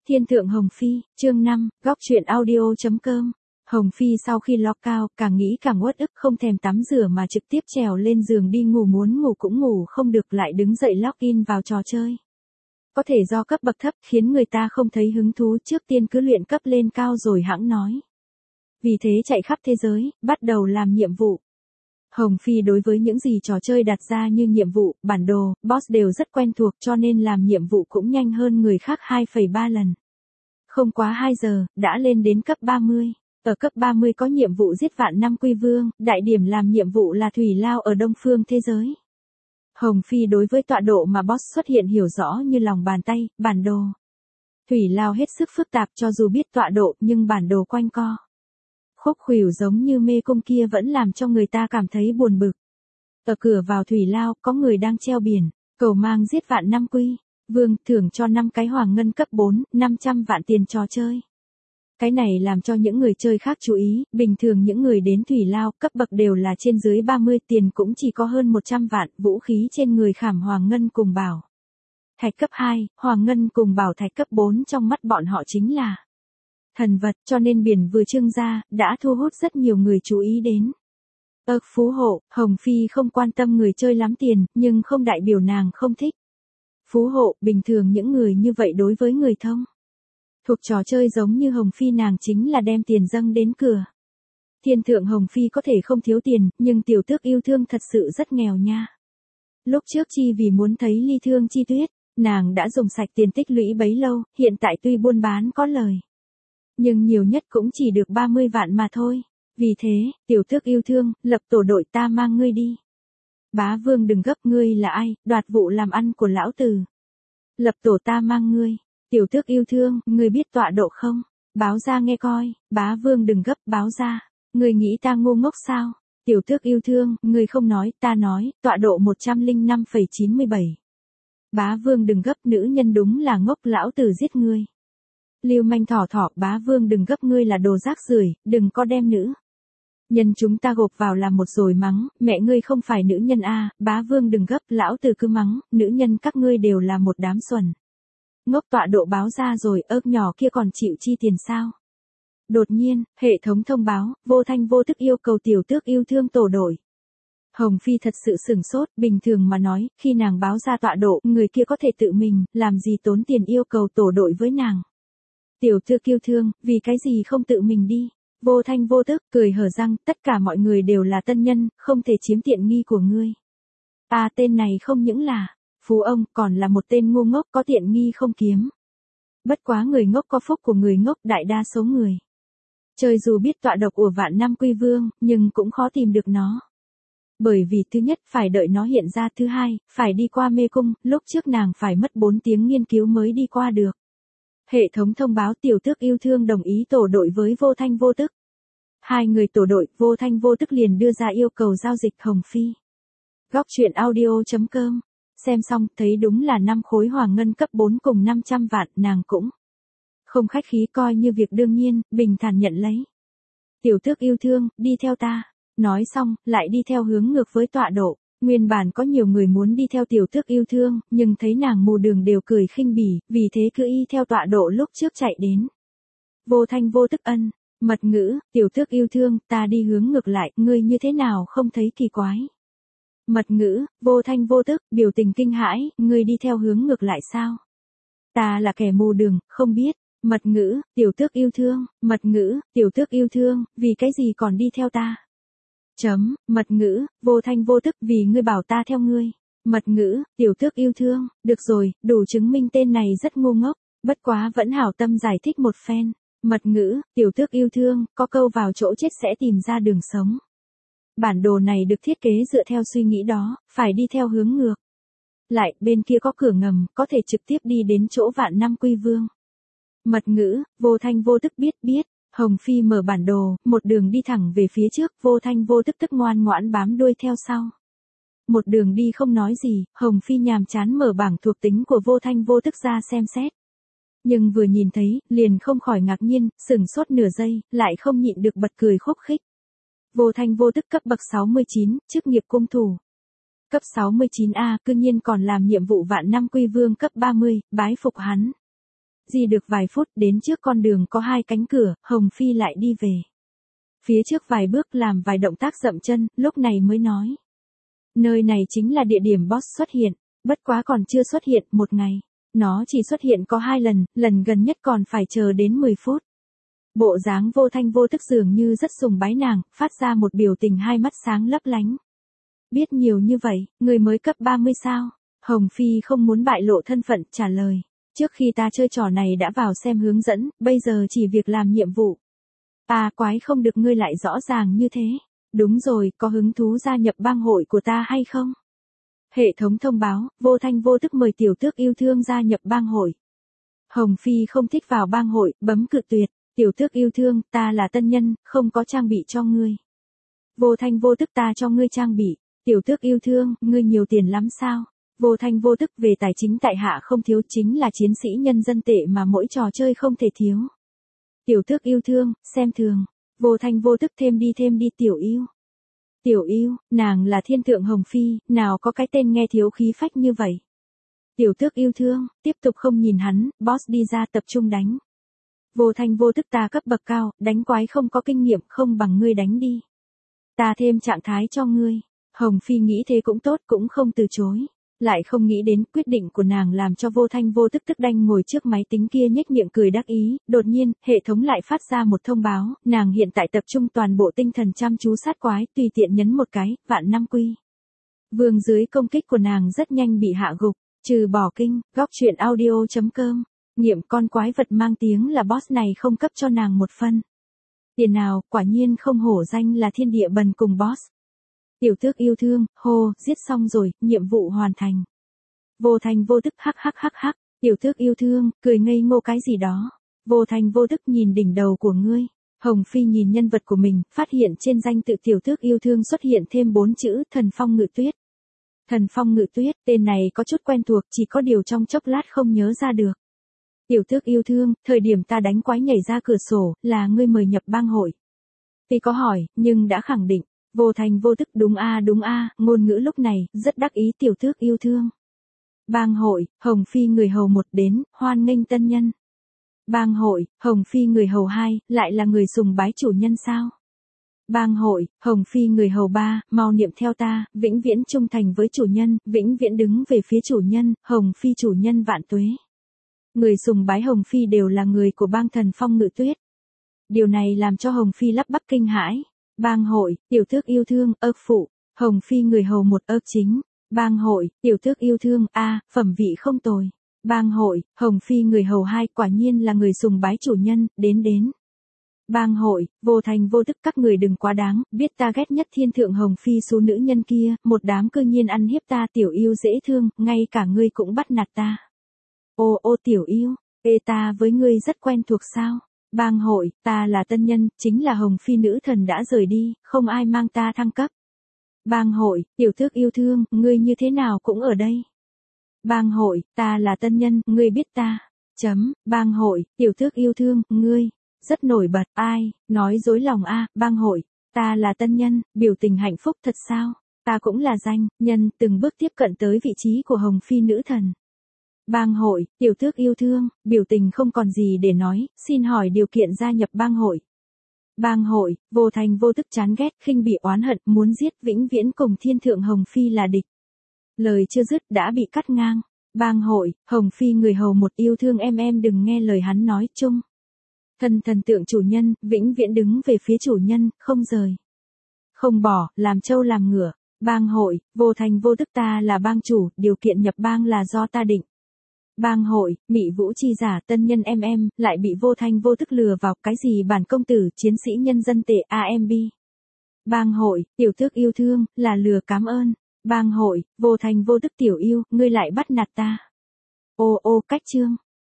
Thiên thượng Hồng Phi, chương 5, góc truyện audio.com. Hồng Phi sau khi lo cao, càng nghĩ càng uất ức, không thèm tắm rửa mà trực tiếp trèo lên giường đi ngủ, muốn ngủ cũng ngủ không được, lại đứng dậy login vào trò chơi. Có thể do cấp bậc thấp khiến người ta không thấy hứng thú, trước tiên cứ luyện cấp lên cao rồi hãng nói. Vì thế chạy khắp thế giới, bắt đầu làm nhiệm vụ. Hồng Phi đối với những gì trò chơi đặt ra như nhiệm vụ, bản đồ, boss đều rất quen thuộc, cho nên làm nhiệm vụ cũng nhanh hơn người khác 2,3 lần. Không quá 2 giờ, đã lên đến cấp 30. Ở cấp 30 có nhiệm vụ giết vạn năm quy vương, đại điểm làm nhiệm vụ là Thủy Lao ở đông phương thế giới. Hồng Phi đối với tọa độ mà boss xuất hiện hiểu rõ như lòng bàn tay, bản đồ. Thủy Lao hết sức phức tạp, cho dù biết tọa độ nhưng bản đồ quanh co. Khúc khuỷu giống như mê cung kia vẫn làm cho người ta cảm thấy buồn bực. Ở cửa vào Thủy Lao có người đang treo biển, cầu mang giết vạn năm quy vương, thưởng cho 5 cái hoàng ngân cấp 4, 500 vạn tiền trò chơi. Cái này làm cho những người chơi khác chú ý, bình thường những người đến Thủy Lao cấp bậc đều là trên dưới 30, tiền cũng chỉ có hơn 100 vạn, vũ khí trên người khảm hoàng ngân cùng bảo thạch cấp 2, hoàng ngân cùng bảo thạch cấp 4 trong mắt bọn họ chính là thần vật, cho nên biển vừa trưng ra, đã thu hút rất nhiều người chú ý đến. Phú hộ, Hồng Phi không quan tâm người chơi lắm tiền, nhưng không đại biểu nàng không thích. Phú hộ, bình thường những người như vậy đối với người thông thuộc trò chơi giống như Hồng Phi, nàng chính là đem tiền dâng đến cửa. Thiên thượng Hồng Phi có thể không thiếu tiền, nhưng tiểu tước yêu thương thật sự rất nghèo nha. Lúc trước chi vì muốn thấy ly thương chi tuyết, nàng đã dùng sạch tiền tích lũy bấy lâu, hiện tại tuy buôn bán có lời, nhưng nhiều nhất cũng chỉ được 30 vạn mà thôi. Vì thế, tiểu tước yêu thương, lập tổ đội, ta mang ngươi đi. Bá vương đừng gấp, ngươi là ai, đoạt vụ làm ăn của lão tử. Lập tổ, ta mang ngươi. Tiểu tước yêu thương, ngươi biết tọa độ không? Báo ra nghe coi. Bá vương đừng gấp, báo ra. Ngươi nghĩ ta ngu ngốc sao? Tiểu tước yêu thương, ngươi không nói, ta nói, tọa độ 105,97. Bá vương đừng gấp, nữ nhân đúng là ngốc, lão tử giết ngươi. Lưu manh thỏ thỏ, bá vương đừng gấp, ngươi là đồ rác rưởi, đừng có đem nữ nhân chúng ta gộp vào làm một rồi mắng, mẹ ngươi không phải nữ nhân a, bá vương đừng gấp, lão tử cứ mắng, nữ nhân các ngươi đều là một đám xuẩn. Ngốc, tọa độ báo ra rồi, nhỏ kia còn chịu chi tiền sao? Đột nhiên, hệ thống thông báo, vô thanh vô tức yêu cầu tiểu tước yêu thương tổ đội. Hồng Phi thật sự sửng sốt, bình thường mà nói, khi nàng báo ra tọa độ, người kia có thể tự mình, làm gì tốn tiền yêu cầu tổ đội với nàng. Tiểu tước yêu thương, vì cái gì không tự mình đi? Vô thanh vô tức, cười hở răng, tất cả mọi người đều là tân nhân, không thể chiếm tiện nghi của ngươi. Tên này không những là phú ông, còn là một tên ngu ngốc, có tiện nghi không kiếm. Bất quá người ngốc có phúc của người ngốc, đại đa số người chơi dù biết tọa độc của vạn năm quy vương, nhưng cũng khó tìm được nó. Bởi vì thứ nhất phải đợi nó hiện ra, thứ hai, phải đi qua mê cung, lúc trước nàng phải mất 4 tiếng nghiên cứu mới đi qua được. Hệ thống thông báo tiểu tước yêu thương đồng ý tổ đội với vô thanh vô tức. 2 người tổ đội, vô thanh vô tức liền đưa ra yêu cầu giao dịch. Hồng Phi. Góc truyện audio.com. Xem xong, thấy đúng là 5 khối hoàng ngân cấp 4 cùng 500 vạn, nàng cũng không khách khí, coi như việc đương nhiên, bình thản nhận lấy. Tiểu tước yêu thương, đi theo ta. Nói xong, lại đi theo hướng ngược với tọa độ. Nguyên bản có nhiều người muốn đi theo tiểu tước yêu thương, nhưng thấy nàng mù đường đều cười khinh bỉ, vì thế cứ y theo tọa độ lúc trước chạy đến. Vô thanh vô tức ân, mật ngữ, tiểu tước yêu thương, ta đi hướng ngược lại, ngươi như thế nào không thấy kỳ quái. Mật ngữ, vô thanh vô tức, biểu tình kinh hãi, ngươi đi theo hướng ngược lại sao? Ta là kẻ mù đường, không biết. Mật ngữ, tiểu tước yêu thương, mật ngữ, tiểu tước yêu thương, vì cái gì còn đi theo ta? Mật ngữ, vô thanh vô tức, vì ngươi bảo ta theo ngươi. Mật ngữ, tiểu tước yêu thương, được rồi, đủ chứng minh tên này rất ngu ngốc, bất quá vẫn hảo tâm giải thích một phen. Mật ngữ, tiểu tước yêu thương, có câu vào chỗ chết sẽ tìm ra đường sống. Bản đồ này được thiết kế dựa theo suy nghĩ đó, phải đi theo hướng ngược lại, bên kia có cửa ngầm, có thể trực tiếp đi đến chỗ vạn năm quy vương. Mật ngữ, vô thanh vô tức biết. Hồng Phi mở bản đồ, một đường đi thẳng về phía trước, vô thanh vô tức tức ngoan ngoãn bám đuôi theo sau. Một đường đi không nói gì, Hồng Phi nhàm chán mở bảng thuộc tính của vô thanh vô tức ra xem xét. Nhưng vừa nhìn thấy, liền không khỏi ngạc nhiên, sửng sốt nửa giây, lại không nhịn được bật cười khúc khích. Vô thanh vô tức cấp bậc 69, chức nghiệp cung thủ. Cấp 69A, cư nhiên còn làm nhiệm vụ vạn năm quy vương cấp 30, bái phục hắn. Di được vài phút đến trước con đường có 2 cánh cửa, Hồng Phi lại đi về. Phía trước vài bước làm vài động tác dậm chân, lúc này mới nói. Nơi này chính là địa điểm boss xuất hiện, bất quá còn chưa xuất hiện một ngày. Nó chỉ xuất hiện có 2 lần, lần gần nhất còn phải chờ đến 10 phút. Bộ dáng vô thanh vô tức dường như rất sùng bái nàng, phát ra một biểu tình hai mắt sáng lấp lánh. Biết nhiều như vậy, người mới cấp 30 sao? Hồng Phi không muốn bại lộ thân phận, trả lời. Trước khi ta chơi trò này đã vào xem hướng dẫn, bây giờ chỉ việc làm nhiệm vụ. Ta quái không được ngươi lại rõ ràng như thế. Đúng rồi, có hứng thú gia nhập bang hội của ta hay không? Hệ thống thông báo, vô thanh vô tức mời tiểu tước yêu thương gia nhập bang hội. Hồng Phi không thích vào bang hội, bấm cự tuyệt. Tiểu tước yêu thương, ta là tân nhân, không có trang bị cho ngươi. Vô thanh vô tức ta cho ngươi trang bị. Tiểu tước yêu thương, ngươi nhiều tiền lắm sao? Vô thanh vô tức về tài chính tại hạ không thiếu, chính là chiến sĩ nhân dân tệ mà mỗi trò chơi không thể thiếu. Tiểu tước yêu thương, xem thường. Vô thanh vô tức thêm đi tiểu yêu. Tiểu yêu, nàng là thiên thượng Hồng Phi, nào có cái tên nghe thiếu khí phách như vậy. Tiểu tước yêu thương, tiếp tục không nhìn hắn, boss đi ra tập trung đánh. Vô thanh vô tức ta cấp bậc cao, đánh quái không có kinh nghiệm, không bằng ngươi đánh đi. Ta thêm trạng thái cho ngươi. Hồng Phi nghĩ thế cũng tốt, cũng không từ chối. Lại không nghĩ đến quyết định của nàng làm cho vô thanh vô tức tức đanh ngồi trước máy tính kia nhếch miệng cười đắc ý. Đột nhiên, hệ thống lại phát ra một thông báo, nàng hiện tại tập trung toàn bộ tinh thần chăm chú sát quái, tùy tiện nhấn một cái, vạn năm quy. Vương dưới công kích của nàng rất nhanh bị hạ gục, trừ bỏ kinh, góc truyện audio.com. Nghiệm con quái vật mang tiếng là boss này không cấp cho nàng một phân. Tiền nào, quả nhiên không hổ danh là thiên địa bần cùng boss. Tiểu tước yêu thương, hô, giết xong rồi, nhiệm vụ hoàn thành. Vô thanh vô tức hắc. Tiểu tước yêu thương, cười ngây ngô cái gì đó. Vô thanh vô tức nhìn đỉnh đầu của ngươi. Hồng Phi nhìn nhân vật của mình, phát hiện trên danh tự tiểu tước yêu thương xuất hiện thêm 4 chữ Thần Phong Ngự Tuyết. Thần Phong Ngự Tuyết, tên này có chút quen thuộc, chỉ có điều trong chốc lát không nhớ ra được. Tiểu tước yêu thương, thời điểm ta đánh quái nhảy ra cửa sổ, là ngươi mời nhập bang hội. Tuy có hỏi, nhưng đã khẳng định. Vô thanh vô tức đúng a, ngôn ngữ lúc này, rất đắc ý tiểu tước yêu thương. Bang hội, Hồng Phi người hầu 1 đến, hoan nghênh tân nhân. Bang hội, Hồng Phi người hầu 2, lại là người sùng bái chủ nhân sao? Bang hội, Hồng Phi người hầu 3, mau niệm theo ta, vĩnh viễn trung thành với chủ nhân, vĩnh viễn đứng về phía chủ nhân, Hồng Phi chủ nhân vạn tuế. Người sùng bái Hồng Phi đều là người của bang Thần Phong Ngự Tuyết. Điều này làm cho Hồng Phi lắp bắp kinh hãi. Bang hội, tiểu tước yêu thương, ơ phụ, Hồng Phi người hầu 1 ơ chính. Bang hội, tiểu tước yêu thương, phẩm vị không tồi. Bang hội, Hồng Phi người hầu 2, quả nhiên là người sùng bái chủ nhân, đến. Bang hội, vô thanh vô tức các người đừng quá đáng, biết ta ghét nhất thiên thượng Hồng Phi số nữ nhân kia, một đám cư nhiên ăn hiếp ta tiểu yêu dễ thương, ngay cả ngươi cũng bắt nạt ta. Ô tiểu yêu, ta với ngươi rất quen thuộc sao? Bang hội, ta là tân nhân, chính là Hồng Phi nữ thần đã rời đi, không ai mang ta thăng cấp. Bang hội, tiểu tước yêu thương, ngươi như thế nào cũng ở đây. Bang hội, ta là tân nhân, ngươi biết ta. Bang hội, tiểu tước yêu thương, ngươi, rất nổi bật, ai, nói dối lòng bang hội, ta là tân nhân, biểu tình hạnh phúc thật sao, ta cũng là danh, nhân, từng bước tiếp cận tới vị trí của Hồng Phi nữ thần. Bang hội, tiểu tước yêu thương, biểu tình không còn gì để nói, xin hỏi điều kiện gia nhập bang hội. Bang hội, vô thanh vô tức chán ghét, khinh bỉ oán hận, muốn giết vĩnh viễn cùng thiên thượng Hồng Phi là địch. Lời chưa dứt đã bị cắt ngang. Bang hội, Hồng Phi người hầu 1 yêu thương em đừng nghe lời hắn nói chung. Thần tượng chủ nhân, vĩnh viễn đứng về phía chủ nhân, không rời. Không bỏ, làm trâu làm ngựa. Bang hội, vô thanh vô tức ta là bang chủ, điều kiện nhập bang là do ta định. Bang hội, Mị Vũ chi giả tân nhân lại bị vô thanh vô tức lừa vào cái gì bản công tử chiến sĩ nhân dân tệ AMB. Bang hội, tiểu tước yêu thương, là lừa cảm ơn. Bang hội, vô thanh vô tức tiểu yêu, ngươi lại bắt nạt ta. Ô cách chương.